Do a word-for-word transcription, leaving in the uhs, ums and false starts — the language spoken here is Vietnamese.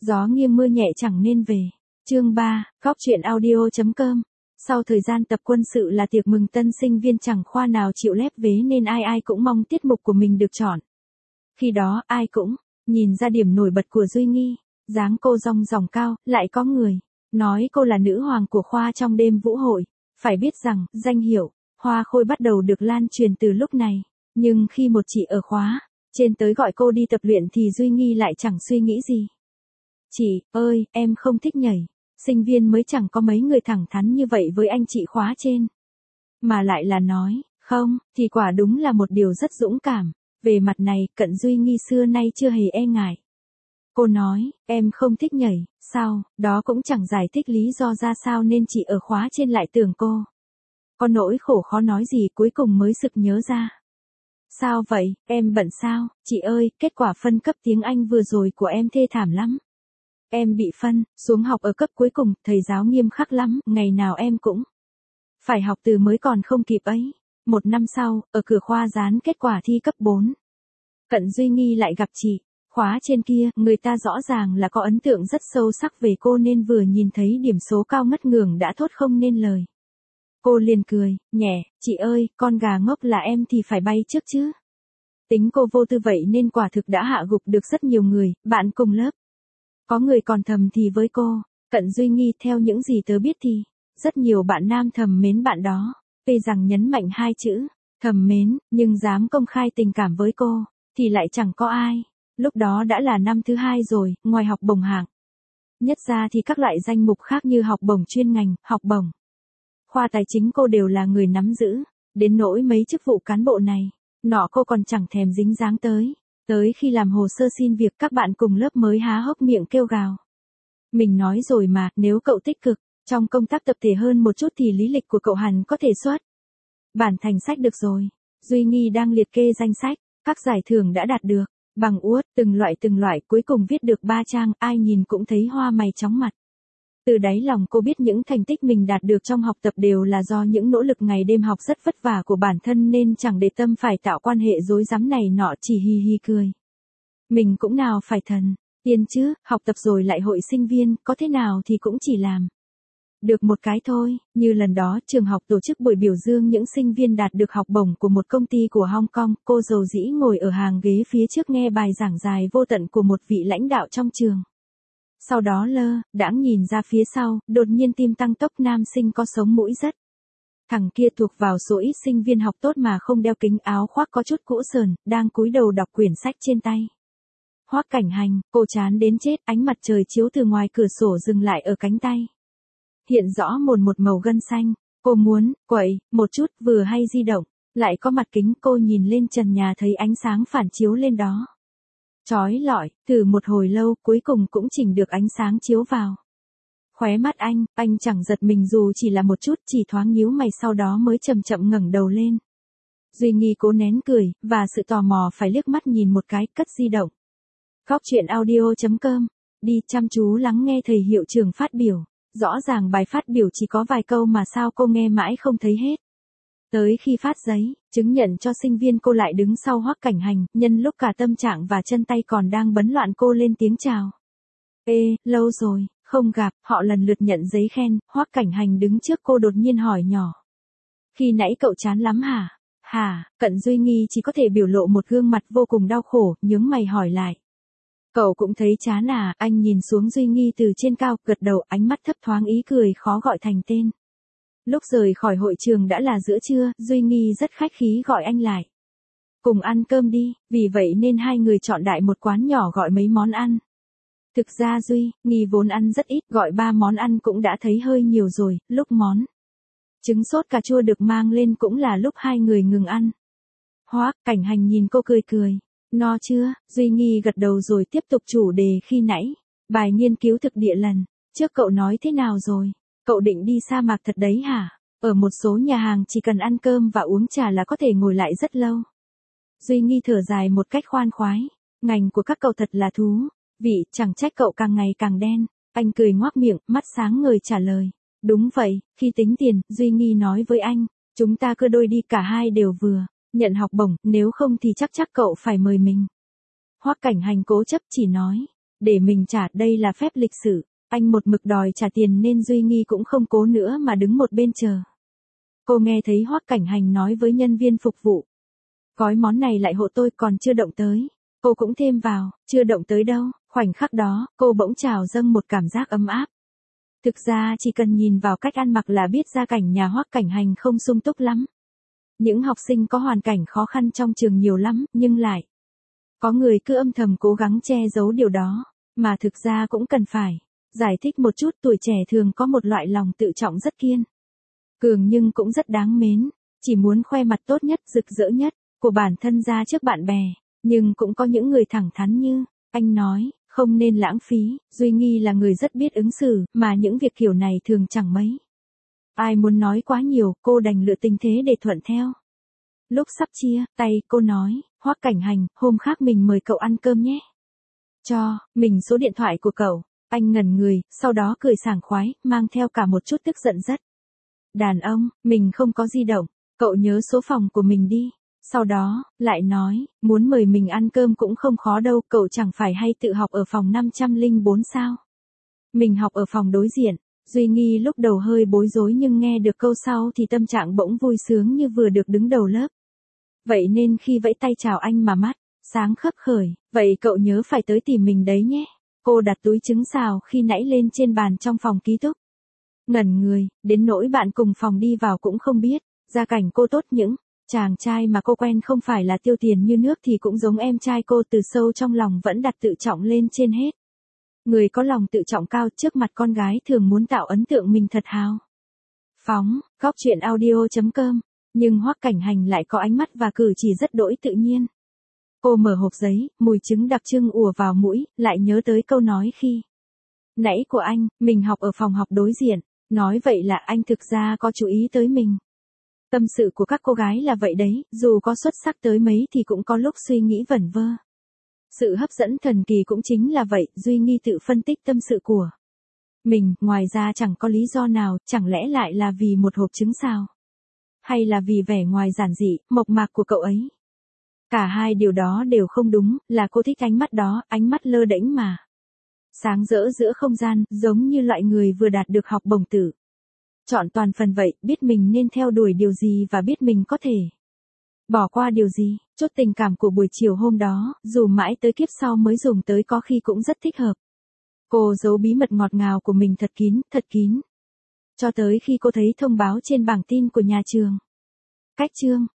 Gió nghiêng mưa nhẹ chẳng nên về. Chương ba, Góc truyện audio.com. Sau thời gian tập quân sự là tiệc mừng tân sinh viên chẳng khoa nào chịu lép vế nên ai ai cũng mong tiết mục của mình được chọn. Khi đó ai cũng nhìn ra điểm nổi bật của Duy Nghi, dáng cô rong ròng cao, lại có người nói cô là nữ hoàng của khoa trong đêm vũ hội. Phải biết rằng, danh hiệu Hoa Khôi bắt đầu được lan truyền từ lúc này, nhưng khi một chị ở khóa trên tới gọi cô đi tập luyện thì Duy Nghi lại chẳng suy nghĩ gì. Chị ơi, em không thích nhảy. Sinh viên mới chẳng có mấy người thẳng thắn như vậy với anh chị khóa trên. Mà lại là nói, không, thì quả đúng là một điều rất dũng cảm. Về mặt này, Cận Duy Nghi xưa nay chưa hề e ngại. Cô nói, em không thích nhảy, sao, đó cũng chẳng giải thích lý do ra sao nên chị ở khóa trên lại tưởng cô có nỗi khổ khó nói gì, cuối cùng mới sực nhớ ra. Sao vậy, em bận sao, chị ơi, kết quả phân cấp tiếng Anh vừa rồi của em thê thảm lắm. Em bị phân xuống học ở cấp cuối cùng, thầy giáo nghiêm khắc lắm, ngày nào em cũng phải học từ mới còn không kịp ấy. Một năm sau, ở cửa khoa dán kết quả thi cấp bốn. Cận Duy Nghi lại gặp chị. Khóa trên kia, người ta rõ ràng là có ấn tượng rất sâu sắc về cô nên vừa nhìn thấy điểm số cao ngất ngưởng đã thốt không nên lời. Cô liền cười, nhẹ, chị ơi, con gà ngốc là em thì phải bay trước chứ. Tính cô vô tư vậy nên quả thực đã hạ gục được rất nhiều người, bạn cùng lớp. Có người còn thầm thì với cô, Cận Duy Nghi theo những gì tớ biết thì, rất nhiều bạn nam thầm mến bạn đó. Tuy rằng nhấn mạnh hai chữ, thầm mến, nhưng dám công khai tình cảm với cô, thì lại chẳng có ai. Lúc đó đã là năm thứ hai rồi, ngoài học bổng hạng nhất ra thì các loại danh mục khác như học bổng chuyên ngành, học bổng khoa tài chính cô đều là người nắm giữ. Đến nỗi mấy chức vụ cán bộ này, nọ cô còn chẳng thèm dính dáng tới. Tới khi làm hồ sơ xin việc các bạn cùng lớp mới há hốc miệng kêu gào. Mình nói rồi mà, nếu cậu tích cực trong công tác tập thể hơn một chút thì lý lịch của cậu hẳn có thể xuất bản thành sách được rồi. Duy Nghi đang liệt kê danh sách các giải thưởng đã đạt được, bằng uất, từng loại từng loại, cuối cùng viết được ba trang, ai nhìn cũng thấy hoa mày chóng mặt. Từ đáy lòng cô biết những thành tích mình đạt được trong học tập đều là do những nỗ lực ngày đêm học rất vất vả của bản thân nên chẳng để tâm phải tạo quan hệ rối rắm này nọ, chỉ hì hì cười. Mình cũng nào phải thần tiên chứ, học tập rồi lại hội sinh viên, có thế nào thì cũng chỉ làm được một cái thôi. Như lần đó trường học tổ chức buổi biểu dương những sinh viên đạt được học bổng của một công ty của Hong Kong, cô dầu dĩ ngồi ở hàng ghế phía trước nghe bài giảng dài vô tận của một vị lãnh đạo trong trường. Sau đó lơ đãng nhìn ra phía sau, đột nhiên tim tăng tốc, nam sinh có sống mũi rất thằng kia thuộc vào số ít sinh viên học tốt mà không đeo kính, áo khoác có chút cũ sờn, đang cúi đầu đọc quyển sách trên tay. Hoắc Cảnh Hành, cô chán đến chết, ánh mặt trời chiếu từ ngoài cửa sổ dừng lại ở cánh tay. Hiện rõ mồn một màu gân xanh, cô muốn quậy một chút, vừa hay di động, lại có mặt kính, cô nhìn lên trần nhà thấy ánh sáng phản chiếu lên đó. Chói lọi, thử một hồi lâu, cuối cùng cũng chỉnh được ánh sáng chiếu vào. Khóe mắt anh, anh chẳng giật mình dù chỉ là một chút, chỉ thoáng nhíu mày sau đó mới chậm chậm ngẩng đầu lên. Duy Nghi cố nén cười, và sự tò mò phải liếc mắt nhìn một cái, cất di động. Góc truyện audio.com, đi chăm chú lắng nghe thầy hiệu trưởng phát biểu. Rõ ràng bài phát biểu chỉ có vài câu mà sao cô nghe mãi không thấy hết. Tới khi phát giấy, chứng nhận cho sinh viên cô lại đứng sau Hoắc Cảnh Hành, nhân lúc cả tâm trạng và chân tay còn đang bấn loạn cô lên tiếng chào. Ê, lâu rồi, không gặp, họ lần lượt nhận giấy khen, Hoắc Cảnh Hành đứng trước cô đột nhiên hỏi nhỏ. Khi nãy cậu chán lắm hả? Hả, Cận Duy Nghi chỉ có thể biểu lộ một gương mặt vô cùng đau khổ, nhướng mày hỏi lại. Cậu cũng thấy chán à? Anh nhìn xuống Duy Nghi từ trên cao, gật đầu, ánh mắt thấp thoáng ý cười khó gọi thành tên. Lúc rời khỏi hội trường đã là giữa trưa, Duy Nghi rất khách khí gọi anh lại. Cùng ăn cơm đi, vì vậy nên hai người chọn đại một quán nhỏ gọi mấy món ăn. Thực ra Duy Nghi vốn ăn rất ít, gọi ba món ăn cũng đã thấy hơi nhiều rồi, lúc món trứng sốt cà chua được mang lên cũng là lúc hai người ngừng ăn. Hoắc Cảnh Hành nhìn cô cười cười. No chưa? Duy Nghi gật đầu rồi tiếp tục chủ đề khi nãy. Bài nghiên cứu thực địa lần trước cậu nói thế nào rồi? Cậu định đi sa mạc thật đấy hả? Ở một số nhà hàng chỉ cần ăn cơm và uống trà là có thể ngồi lại rất lâu. Duy Nghi thở dài một cách khoan khoái. Ngành của các cậu thật là thú vị, chẳng trách cậu càng ngày càng đen. Anh cười ngoác miệng, mắt sáng ngời trả lời. Đúng vậy, khi tính tiền, Duy Nghi nói với anh, chúng ta cứ đôi đi, cả hai đều vừa nhận học bổng, nếu không thì chắc chắc cậu phải mời mình. Hoắc Cảnh Hành cố chấp chỉ nói, để mình trả, đây là phép lịch sự. Anh một mực đòi trả tiền nên Duy Nghi cũng không cố nữa mà đứng một bên chờ. Cô nghe thấy Hoắc Cảnh Hành nói với nhân viên phục vụ. Gói món này lại hộ tôi, còn chưa động tới. Cô cũng thêm vào, chưa động tới đâu. Khoảnh khắc đó, cô bỗng trào dâng một cảm giác ấm áp. Thực ra chỉ cần nhìn vào cách ăn mặc là biết gia cảnh nhà Hoắc Cảnh Hành không sung túc lắm. Những học sinh có hoàn cảnh khó khăn trong trường nhiều lắm, nhưng lại có người cứ âm thầm cố gắng che giấu điều đó, mà thực ra cũng cần phải giải thích một chút. Tuổi trẻ thường có một loại lòng tự trọng rất kiên cường nhưng cũng rất đáng mến, chỉ muốn khoe mặt tốt nhất, rực rỡ nhất của bản thân ra trước bạn bè, nhưng cũng có những người thẳng thắn như anh nói, không nên lãng phí. Duy Nghi là người rất biết ứng xử, mà những việc kiểu này thường chẳng mấy ai muốn nói quá nhiều, cô đành lựa tình thế để thuận theo. Lúc sắp chia tay, cô nói, Hoắc Cảnh Hành, hôm khác mình mời cậu ăn cơm nhé. Cho mình số điện thoại của cậu. Anh ngẩn người, sau đó cười sảng khoái, mang theo cả một chút tức giận rất. Đàn ông, mình không có di động, cậu nhớ số phòng của mình đi. Sau đó, lại nói, muốn mời mình ăn cơm cũng không khó đâu, cậu chẳng phải hay tự học ở phòng năm trăm lẻ bốn sao. Mình học ở phòng đối diện. Duy Nghi lúc đầu hơi bối rối nhưng nghe được câu sau thì tâm trạng bỗng vui sướng như vừa được đứng đầu lớp. Vậy nên khi vẫy tay chào anh mà mắt sáng khấp khởi, vậy cậu nhớ phải tới tìm mình đấy nhé. Cô đặt túi trứng xào khi nãy lên trên bàn trong phòng ký túc. Ngẩn người, đến nỗi bạn cùng phòng đi vào cũng không biết, gia cảnh cô tốt, những chàng trai mà cô quen không phải là tiêu tiền như nước thì cũng giống em trai cô, từ sâu trong lòng vẫn đặt tự trọng lên trên hết. Người có lòng tự trọng cao trước mặt con gái thường muốn tạo ấn tượng mình thật hào phóng. Góc truyện audio chấm com. Nhưng Hoắc Cảnh Hành lại có ánh mắt và cử chỉ rất đỗi tự nhiên. Cô mở hộp giấy, mùi trứng đặc trưng ùa vào mũi, lại nhớ tới câu nói khi nãy của anh, mình học ở phòng học đối diện. Nói vậy là anh thực ra có chú ý tới mình. Tâm sự của các cô gái là vậy đấy, dù có xuất sắc tới mấy thì cũng có lúc suy nghĩ vẩn vơ. Sự hấp dẫn thần kỳ cũng chính là vậy. Duy Nghi tự phân tích tâm sự của mình, ngoài ra chẳng có lý do nào, chẳng lẽ lại là vì một hộp trứng sao? Hay là vì vẻ ngoài giản dị, mộc mạc của cậu ấy? Cả hai điều đó đều không đúng, là cô thích ánh mắt đó, ánh mắt lơ đễnh mà sáng rỡ giữa không gian, giống như loại người vừa đạt được học bổng tử chọn toàn phần vậy, biết mình nên theo đuổi điều gì và biết mình có thể bỏ qua điều gì. Chút tình cảm của buổi chiều hôm đó, dù mãi tới kiếp sau mới dùng tới, có khi cũng rất thích hợp. Cô giấu bí mật ngọt ngào của mình thật kín, thật kín. Cho tới khi cô thấy thông báo trên bảng tin của nhà trường. Cách chương